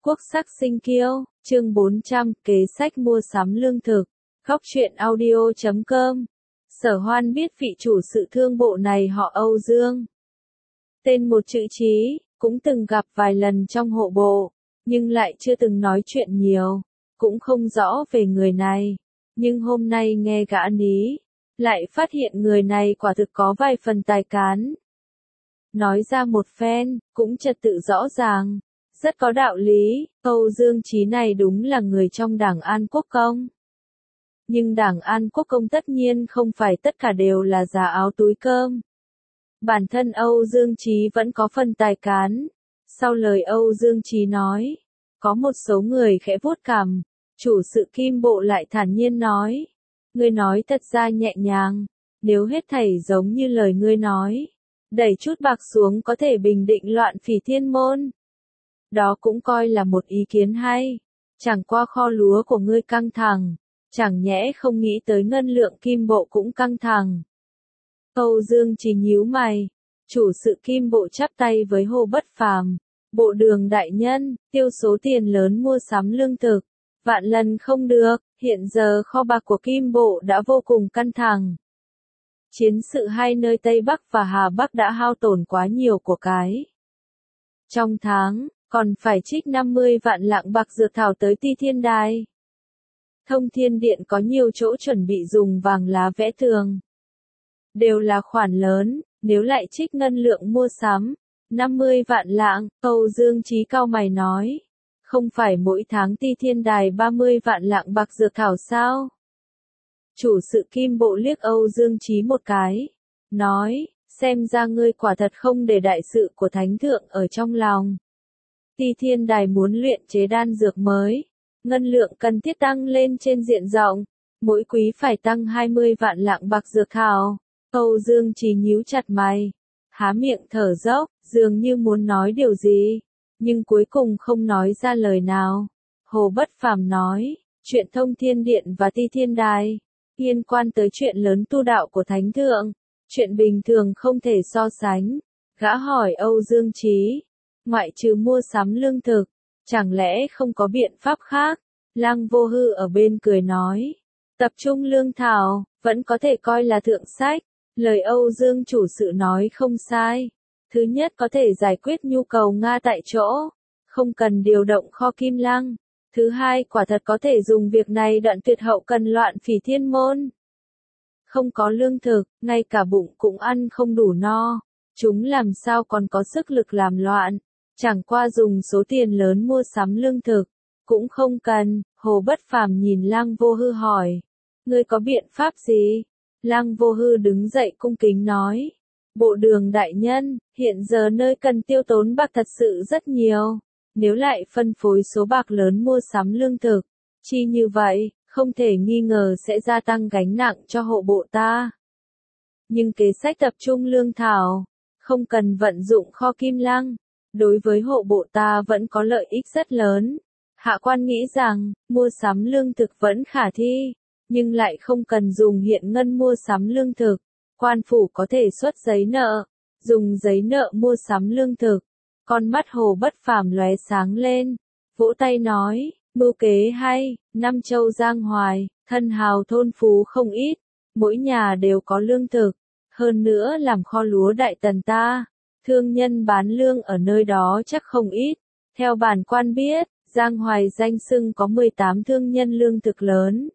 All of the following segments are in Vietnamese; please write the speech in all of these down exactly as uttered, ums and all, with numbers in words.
Quốc sắc sinh kiêu, chương bốn trăm, kế sách mua sắm lương thực. Góc truyện audio chấm com. Sở Hoan biết vị chủ sự thương bộ này họ Âu Dương. Tên một chữ Chí, cũng từng gặp vài lần trong hộ bộ, nhưng lại chưa từng nói chuyện nhiều, cũng không rõ về người này. Nhưng hôm nay nghe gã ní, lại phát hiện người này quả thực có vài phần tài cán. Nói ra một phen, cũng trật tự rõ ràng, rất có đạo lý. Âu Dương Chí này đúng là người trong Đảng An Quốc Công. Nhưng Đảng An Quốc Công tất nhiên không phải tất cả đều là giá áo túi cơm. Bản thân Âu Dương Chí vẫn có phần tài cán. Sau lời Âu Dương Chí nói, có một số người khẽ vuốt cằm, chủ sự Kim Bộ lại thản nhiên nói: "Ngươi nói thật ra nhẹ nhàng, nếu hết thảy giống như lời ngươi nói, đẩy chút bạc xuống có thể bình định loạn Phỉ Thiên Môn. Đó cũng coi là một ý kiến hay, chẳng qua kho lúa của ngươi căng thẳng, chẳng nhẽ không nghĩ tới ngân lượng Kim Bộ cũng căng thẳng." Âu Dương Chí nhíu mày, chủ sự Kim Bộ chắp tay với Hồ Bất Phàm: "Bộ đường đại nhân, tiêu số tiền lớn mua sắm lương thực, vạn lần không được, hiện giờ kho bạc của Kim Bộ đã vô cùng căng thẳng. Chiến sự hai nơi Tây Bắc và Hà Bắc đã hao tổn quá nhiều của cái. Trong tháng, còn phải trích năm mươi vạn lạng bạc dược thảo tới Ti Thiên Đài. Thông Thiên Điện có nhiều chỗ chuẩn bị dùng vàng lá vẽ tường. Đều là khoản lớn, nếu lại trích ngân lượng mua sắm, năm mươi vạn lạng." Âu Dương Chí cau mày nói: "Không phải mỗi tháng Ti Thiên Đài ba mươi vạn lạng bạc dược thảo sao?" Chủ sự Kim Bộ liếc Âu Dương Chí một cái, nói: "Xem ra ngươi quả thật không để đại sự của Thánh Thượng ở trong lòng. Ti Thiên Đài muốn luyện chế đan dược mới, ngân lượng cần thiết tăng lên trên diện rộng, mỗi quý phải tăng hai mươi vạn lạng bạc dược thảo." Âu Dương Chí nhíu chặt mày, há miệng thở dốc, dường như muốn nói điều gì, nhưng cuối cùng không nói ra lời nào. Hồ Bất Phàm nói: "Chuyện Thông Thiên Điện và Ti Thiên Đài liên quan tới chuyện lớn tu đạo của Thánh Thượng, chuyện bình thường không thể so sánh." Gã hỏi Âu Dương Chí: "Ngoại trừ mua sắm lương thực, chẳng lẽ không có biện pháp khác?" Lăng Vô Hư ở bên cười nói: "Tập trung lương thảo, vẫn có thể coi là thượng sách. Lời Âu Dương chủ sự nói không sai. Thứ nhất có thể giải quyết nhu cầu Nga tại chỗ, không cần điều động kho Kim Lăng. Thứ hai quả thật có thể dùng việc này đoạn tuyệt hậu cần loạn Phỉ Thiên Môn. Không có lương thực, ngay cả bụng cũng ăn không đủ no, chúng làm sao còn có sức lực làm loạn, chẳng qua dùng số tiền lớn mua sắm lương thực, cũng không cần." Hồ Bất Phàm nhìn Lăng Vô Hư hỏi: "Ngươi có biện pháp gì?" Lăng Vô Hư đứng dậy cung kính nói: "Bộ đường đại nhân, hiện giờ nơi cần tiêu tốn bạc thật sự rất nhiều. Nếu lại phân phối số bạc lớn mua sắm lương thực, chi như vậy, không thể nghi ngờ sẽ gia tăng gánh nặng cho hộ bộ ta. Nhưng kế sách tập trung lương thảo, không cần vận dụng kho Kim Lăng, đối với hộ bộ ta vẫn có lợi ích rất lớn. Hạ quan nghĩ rằng, mua sắm lương thực vẫn khả thi, nhưng lại không cần dùng hiện ngân mua sắm lương thực. Quan phủ có thể xuất giấy nợ, dùng giấy nợ mua sắm lương thực." Con mắt Hồ Bất Phàm lóe sáng lên, vỗ tay nói: "Mưu kế hay, năm châu giang hoài, thân hào thôn phú không ít, mỗi nhà đều có lương thực, hơn nữa làm kho lúa đại tần ta, thương nhân bán lương ở nơi đó chắc không ít. Theo bản quan biết, Giang Hoài danh xưng có mười tám thương nhân lương thực lớn.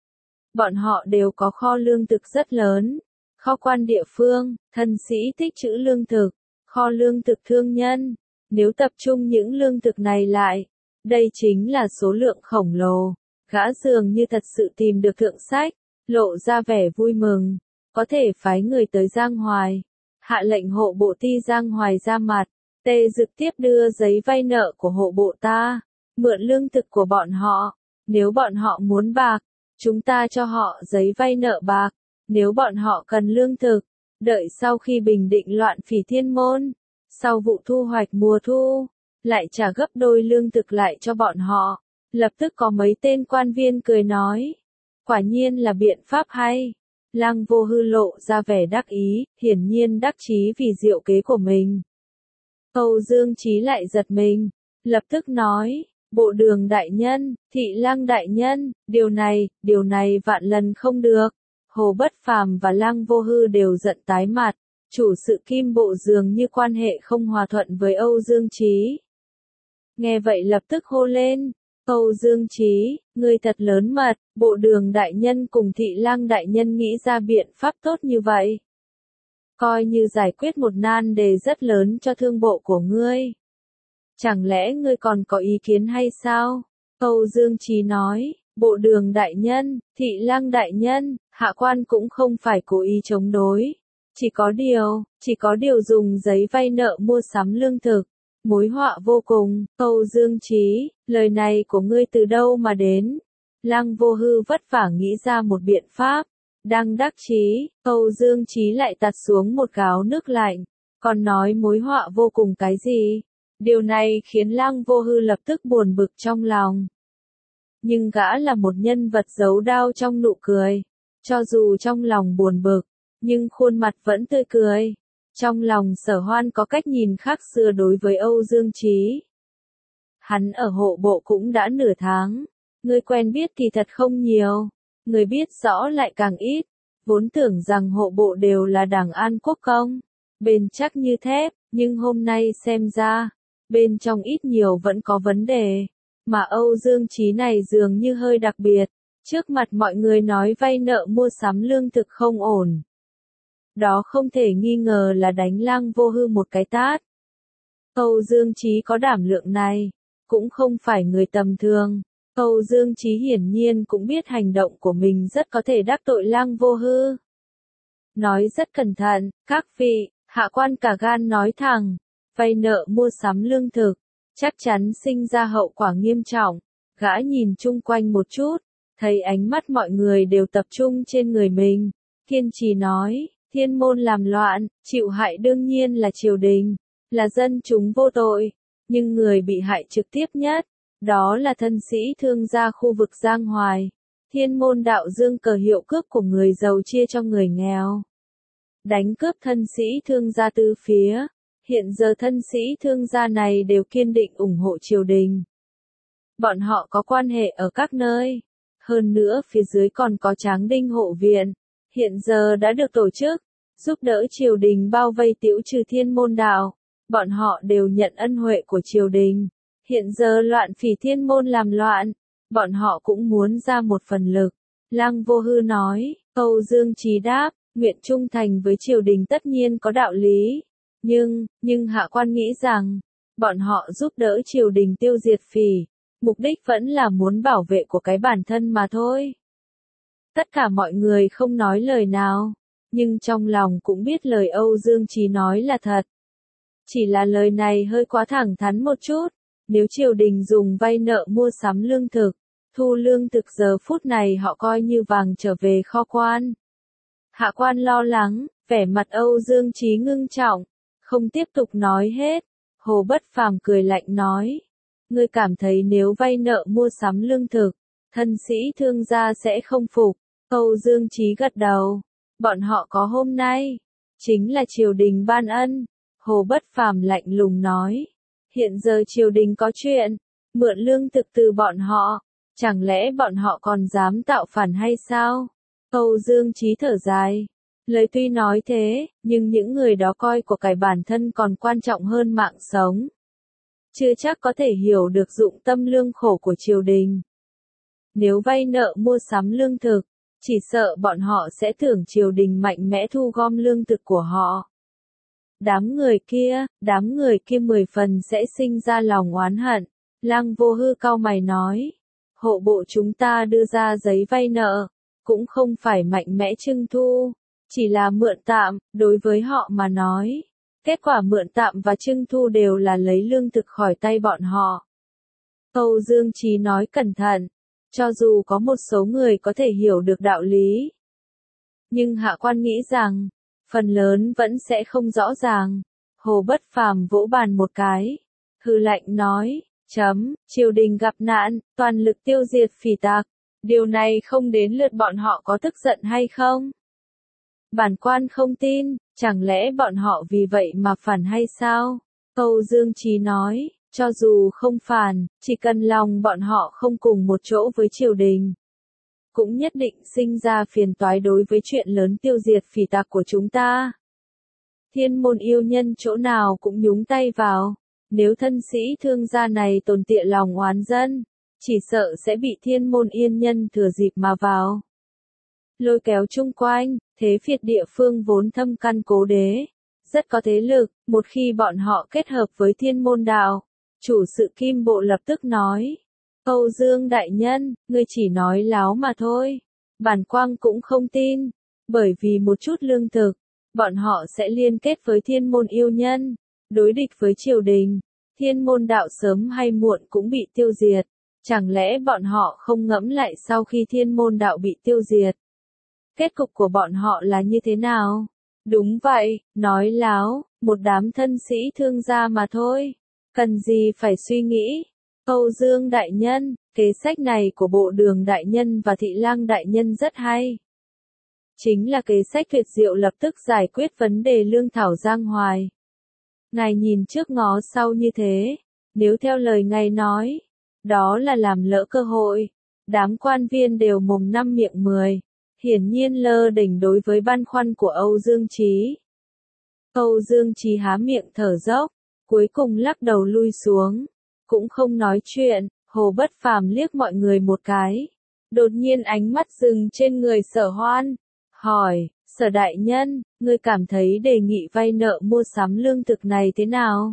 Bọn họ đều có kho lương thực rất lớn, kho quan địa phương, thân sĩ tích trữ lương thực, kho lương thực thương nhân. Nếu tập trung những lương thực này lại, đây chính là số lượng khổng lồ." Gã dường như thật sự tìm được thượng sách, lộ ra vẻ vui mừng: "Có thể phái người tới Giang Hoài, hạ lệnh hộ bộ Ti Giang Hoài ra mặt, tê trực tiếp đưa giấy vay nợ của hộ bộ ta, mượn lương thực của bọn họ. Nếu bọn họ muốn bạc, chúng ta cho họ giấy vay nợ bạc. Nếu bọn họ cần lương thực, đợi sau khi bình định loạn Phỉ Thiên Môn, sau vụ thu hoạch mùa thu, lại trả gấp đôi lương thực lại cho bọn họ." Lập tức có mấy tên quan viên cười nói: "Quả nhiên là biện pháp hay." Lăng Vô Hư lộ ra vẻ đắc ý, hiển nhiên đắc chí vì diệu kế của mình. Âu Dương Chí lại giật mình, lập tức nói: Bộ đường đại nhân, thị lang đại nhân, điều này, điều này vạn lần không được. Hồ Bất Phàm và Lăng Vô Hư đều giận tái mặt, chủ sự Kim Bộ dường như quan hệ không hòa thuận với Âu Dương Chí. Nghe vậy lập tức hô lên, Âu Dương Chí, ngươi thật lớn mật, bộ đường đại nhân cùng thị lang đại nhân nghĩ ra biện pháp tốt như vậy. Coi như giải quyết một nan đề rất lớn cho thương bộ của ngươi. Chẳng lẽ ngươi còn có ý kiến hay sao? Âu Dương Chí nói, bộ đường đại nhân, thị lang đại nhân, hạ quan cũng không phải cố ý chống đối. Chỉ có điều, chỉ có điều dùng giấy vay nợ mua sắm lương thực. Mối họa vô cùng, Âu Dương Chí, lời này của ngươi từ đâu mà đến? Lăng Vô Hư vất vả nghĩ ra một biện pháp. Đang đắc chí, Âu Dương Chí lại tạt xuống một gáo nước lạnh. Còn nói mối họa vô cùng cái gì? Điều này khiến Lăng Vô Hư lập tức buồn bực trong lòng. Nhưng gã là một nhân vật giấu đao trong nụ cười. Cho dù trong lòng buồn bực, nhưng khuôn mặt vẫn tươi cười. Trong lòng Sở Hoan có cách nhìn khác xưa đối với Âu Dương Chí. Hắn ở hộ bộ cũng đã nửa tháng. Người quen biết thì thật không nhiều. Người biết rõ lại càng ít. Vốn tưởng rằng hộ bộ đều là đảng An Quốc Công. Bền chắc như thép, nhưng hôm nay xem ra, bên trong ít nhiều vẫn có vấn đề. Mà Âu Dương Chí này dường như hơi đặc biệt. Trước mặt mọi người nói vay nợ mua sắm lương thực không ổn. Đó không thể nghi ngờ là đánh Lăng Vô Hư một cái tát. Âu Dương Chí có đảm lượng này, cũng không phải người tầm thường. Âu Dương Chí hiển nhiên cũng biết hành động của mình rất có thể đắc tội Lăng Vô Hư. Nói rất cẩn thận, các vị, hạ quan cả gan nói thẳng, vay nợ mua sắm lương thực, chắc chắn sinh ra hậu quả nghiêm trọng. Gã nhìn chung quanh một chút, thấy ánh mắt mọi người đều tập trung trên người mình, kiên trì nói. Thiên môn làm loạn, chịu hại đương nhiên là triều đình, là dân chúng vô tội, nhưng người bị hại trực tiếp nhất, đó là thân sĩ thương gia khu vực Giang Hoài. Thiên môn đạo dương cờ hiệu cướp của người giàu chia cho người nghèo. Đánh cướp thân sĩ thương gia tứ phía, hiện giờ thân sĩ thương gia này đều kiên định ủng hộ triều đình. Bọn họ có quan hệ ở các nơi, hơn nữa phía dưới còn có Tráng Đinh hộ viện. Hiện giờ đã được tổ chức, giúp đỡ triều đình bao vây tiểu trừ thiên môn đạo. Bọn họ đều nhận ân huệ của triều đình. Hiện giờ loạn phỉ thiên môn làm loạn, bọn họ cũng muốn ra một phần lực. Lăng Vô Hư nói, Âu Dương Chí đáp, nguyện trung thành với triều đình tất nhiên có đạo lý. Nhưng, nhưng hạ quan nghĩ rằng, bọn họ giúp đỡ triều đình tiêu diệt phỉ, mục đích vẫn là muốn bảo vệ của cái bản thân mà thôi. Tất cả mọi người không nói lời nào, nhưng trong lòng cũng biết lời Âu Dương Chí nói là thật. Chỉ là lời này hơi quá thẳng thắn một chút, nếu triều đình dùng vay nợ mua sắm lương thực, thu lương thực giờ phút này họ coi như vàng trở về kho quan. Hạ quan lo lắng, vẻ mặt Âu Dương Chí ngưng trọng, không tiếp tục nói hết. Hồ Bất Phàm cười lạnh nói, ngươi cảm thấy nếu vay nợ mua sắm lương thực, thân sĩ thương gia sẽ không phục. Âu Dương Chí gật đầu, bọn họ có hôm nay, chính là triều đình ban ân. Hồ Bất Phàm lạnh lùng nói, hiện giờ triều đình có chuyện, mượn lương thực từ bọn họ, chẳng lẽ bọn họ còn dám tạo phản hay sao? Âu Dương Chí thở dài, lời tuy nói thế, nhưng những người đó coi của cải bản thân còn quan trọng hơn mạng sống. Chưa chắc có thể hiểu được dụng tâm lương khổ của triều đình. Nếu vay nợ mua sắm lương thực, chỉ sợ bọn họ sẽ tưởng triều đình mạnh mẽ thu gom lương thực của họ. Đám người kia, đám người kia mười phần sẽ sinh ra lòng oán hận. Lăng Vô Hư cau mày nói, hộ bộ chúng ta đưa ra giấy vay nợ, cũng không phải mạnh mẽ trưng thu, chỉ là mượn tạm, đối với họ mà nói. Kết quả mượn tạm và trưng thu đều là lấy lương thực khỏi tay bọn họ. Âu Dương Chí nói cẩn thận, cho dù có một số người có thể hiểu được đạo lý, nhưng hạ quan nghĩ rằng, phần lớn vẫn sẽ không rõ ràng. Hồ Bất Phàm vỗ bàn một cái, hừ lạnh nói, chấm, triều đình gặp nạn, toàn lực tiêu diệt phỉ tặc, điều này không đến lượt bọn họ có tức giận hay không? Bản quan không tin, chẳng lẽ bọn họ vì vậy mà phản hay sao? Âu Dương Chí nói, Cho dù không phản, chỉ cần lòng bọn họ không cùng một chỗ với triều đình, cũng nhất định sinh ra phiền toái đối với chuyện lớn tiêu diệt phỉ tặc của chúng ta. Thiên môn yêu nhân chỗ nào cũng nhúng tay vào, nếu thân sĩ thương gia này tồn tiệ lòng oán dân, chỉ sợ sẽ bị thiên môn yên nhân thừa dịp mà vào. Lôi kéo chung quanh, thế phiệt địa phương vốn thâm căn cố đế, rất có thế lực, một khi bọn họ kết hợp với thiên môn đạo, chủ sự Kim Bộ lập tức nói. Âu Dương đại nhân, ngươi chỉ nói láo mà thôi. Bản Quang cũng không tin, bởi vì một chút lương thực, bọn họ sẽ liên kết với thiên môn yêu nhân, đối địch với triều đình, thiên môn đạo sớm hay muộn cũng bị tiêu diệt. Chẳng lẽ bọn họ không ngẫm lại sau khi thiên môn đạo bị tiêu diệt, kết cục của bọn họ là như thế nào? Đúng vậy, nói láo, một đám thân sĩ thương gia mà thôi. Cần gì phải suy nghĩ? Âu Dương đại nhân, kế sách này của Bộ Đường đại nhân và Thị Lang đại nhân rất hay. Chính là kế sách tuyệt diệu lập tức giải quyết vấn đề lương thảo giang hoài. Ngài nhìn trước ngó sau như thế, nếu theo lời ngài nói, đó là làm lỡ cơ hội. Đám quan viên đều mồm năm miệng mười, hiển nhiên lơ đỉnh đối với băn khoăn của Âu Dương Chí. Âu Dương Chí há miệng thở dốc, cuối cùng lắc đầu lui xuống, cũng không nói chuyện. Hồ Bất Phàm liếc mọi người một cái, đột nhiên ánh mắt dừng trên người Sở Hoan, hỏi, Sở đại nhân, ngươi cảm thấy đề nghị vay nợ mua sắm lương thực này thế nào?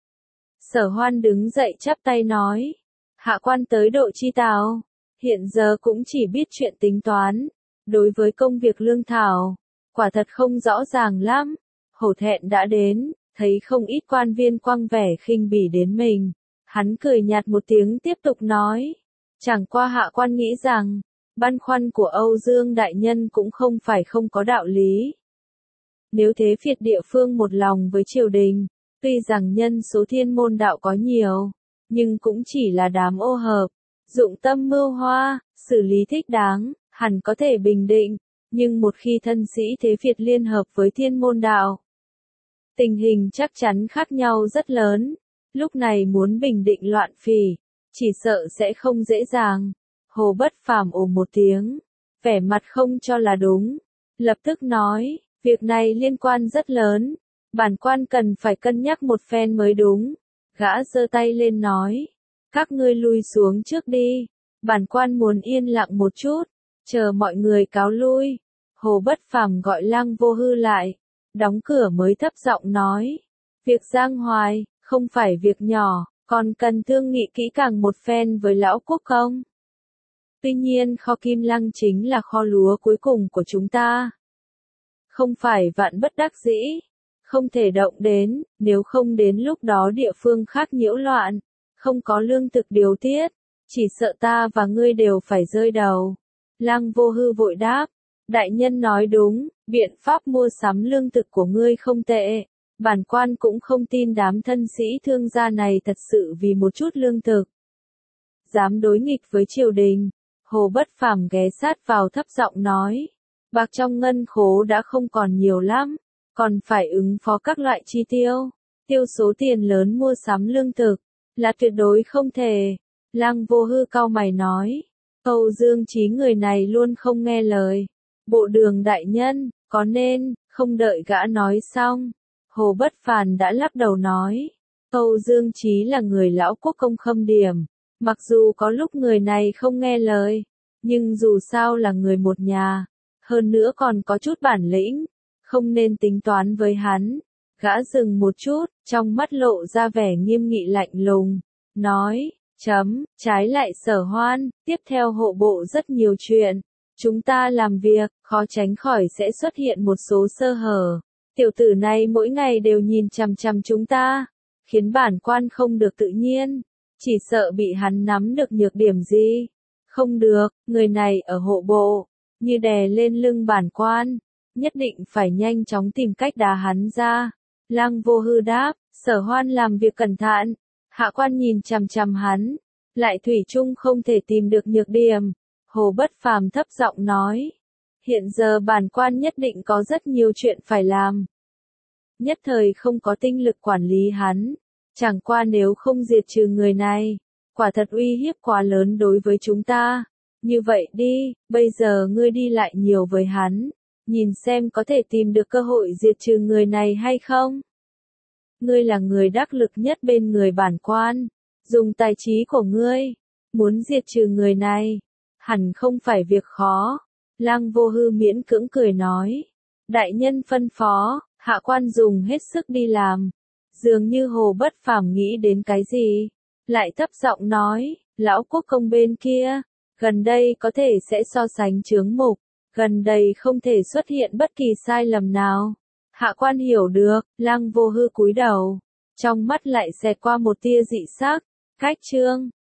Sở Hoan đứng dậy chắp tay nói, hạ quan tới độ chi tào, hiện giờ cũng chỉ biết chuyện tính toán, đối với công việc lương thảo, quả thật không rõ ràng lắm. Hổ thẹn đã đến, thấy không ít quan viên quăng vẻ khinh bỉ đến mình. Hắn cười nhạt một tiếng tiếp tục nói, chẳng qua hạ quan nghĩ rằng, băn khoăn của Âu Dương đại nhân cũng không phải không có đạo lý. Nếu thế phiệt địa phương một lòng với triều đình, tuy rằng nhân số thiên môn đạo có nhiều, nhưng cũng chỉ là đám ô hợp, dụng tâm mưu hoa, xử lý thích đáng, hẳn có thể bình định, nhưng một khi thân sĩ thế phiệt liên hợp với thiên môn đạo, tình hình chắc chắn khác nhau rất lớn. Lúc này muốn bình định loạn phỉ, chỉ sợ sẽ không dễ dàng. Hồ Bất Phàm ồ một tiếng, vẻ mặt không cho là đúng, lập tức nói, việc này liên quan rất lớn, bản quan cần phải cân nhắc một phen mới đúng. Gã giơ tay lên nói, các ngươi lui xuống trước đi, bản quan muốn yên lặng một chút, chờ mọi người cáo lui. Hồ Bất Phàm gọi Lăng Vô Hư lại, đóng cửa mới thấp giọng nói, việc giang hoài, không phải việc nhỏ, còn cần thương nghị kỹ càng một phen với lão quốc công. Tuy nhiên kho Kim Lăng chính là kho lúa cuối cùng của chúng ta. Không phải vạn bất đắc dĩ, không thể động đến, nếu không đến lúc đó địa phương khác nhiễu loạn, không có lương thực điều tiết, chỉ sợ ta và ngươi đều phải rơi đầu. Lăng Vô Hư vội đáp, đại nhân nói đúng, biện pháp mua sắm lương thực của ngươi không tệ. Bản quan cũng không tin đám thân sĩ thương gia này thật sự vì một chút lương thực dám đối nghịch với triều đình. Hồ Bất Phàm ghé sát vào thấp giọng nói, bạc trong ngân khố đã không còn nhiều lắm, còn phải ứng phó các loại chi tiêu, tiêu số tiền lớn mua sắm lương thực, là tuyệt đối không thể. Lăng Vô Hư cau mày nói, Âu Dương Chí người này luôn không nghe lời. Bộ Đường đại nhân, có nên, không đợi gã nói xong. Hồ Bất Phàm đã lắc đầu nói, Âu Dương Chí là người lão quốc công khâm điểm, mặc dù có lúc người này không nghe lời, nhưng dù sao là người một nhà, hơn nữa còn có chút bản lĩnh, không nên tính toán với hắn. Gã dừng một chút, trong mắt lộ ra vẻ nghiêm nghị lạnh lùng, nói, chấm, trái lại Sở Hoan, tiếp theo hộ bộ rất nhiều chuyện, chúng ta làm việc, khó tránh khỏi sẽ xuất hiện một số sơ hở. Tiểu tử này mỗi ngày đều nhìn chằm chằm chúng ta, khiến bản quan không được tự nhiên, chỉ sợ bị hắn nắm được nhược điểm gì. Không được, người này ở hộ bộ, như đè lên lưng bản quan, nhất định phải nhanh chóng tìm cách đá hắn ra. Lăng Vô Hư đáp, Sở Hoan làm việc cẩn thận, hạ quan nhìn chằm chằm hắn, lại thủy chung không thể tìm được nhược điểm. Hồ Bất Phàm thấp giọng nói, hiện giờ bản quan nhất định có rất nhiều chuyện phải làm. Nhất thời không có tinh lực quản lý hắn, Chẳng qua nếu không diệt trừ người này, quả thật uy hiếp quá lớn đối với chúng ta. Như vậy đi, bây giờ ngươi đi lại nhiều với hắn, nhìn xem có thể tìm được cơ hội diệt trừ người này hay không. Ngươi là người đắc lực nhất bên người bản quan, dùng tài trí của ngươi, muốn diệt trừ người này, hẳn không phải việc khó. Lăng Vô Hư miễn cưỡng cười nói, đại nhân phân phó, hạ quan dùng hết sức đi làm. Dường như Hồ Bất Phàm nghĩ đến cái gì, lại thấp giọng nói, lão quốc công bên kia, gần đây có thể sẽ so sánh chướng mục, gần đây không thể xuất hiện bất kỳ sai lầm nào. Hạ quan hiểu được, Lăng Vô Hư cúi đầu, trong mắt lại xẹt qua một tia dị sắc, cách chương